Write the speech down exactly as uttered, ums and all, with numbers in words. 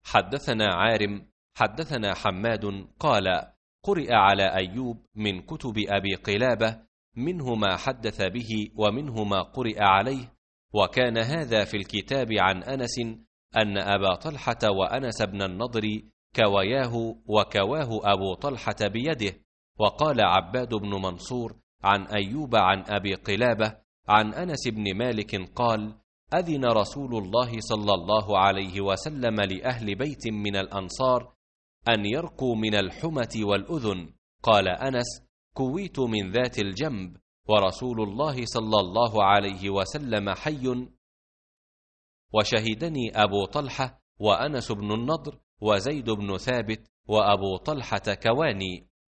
حدثنا عارم حدثنا حماد قال: قرئ على أيوب من كتب أبي قلابة، منه ما حدث به ومنه ما قرئ عليه. وكان هذا في الكتاب عن أنس أن أبا طلحة وأنس بن النضر كوياه وكواه أبو طلحة بيده. وقال عباد بن منصور عن أيوب عن أبي قلابة عن أنس بن مالك قال: أذن رسول الله صلى الله عليه وسلم لأهل بيت من الأنصار أن يرقوا من الحمة والأذن. قال أنس: كويت من ذات الجنب ورسول الله صلى الله عليه وسلم حي، وشهدني أبو طلحة وأنس بن النضر وزيد بن ثابت وأبو طلحة كواني.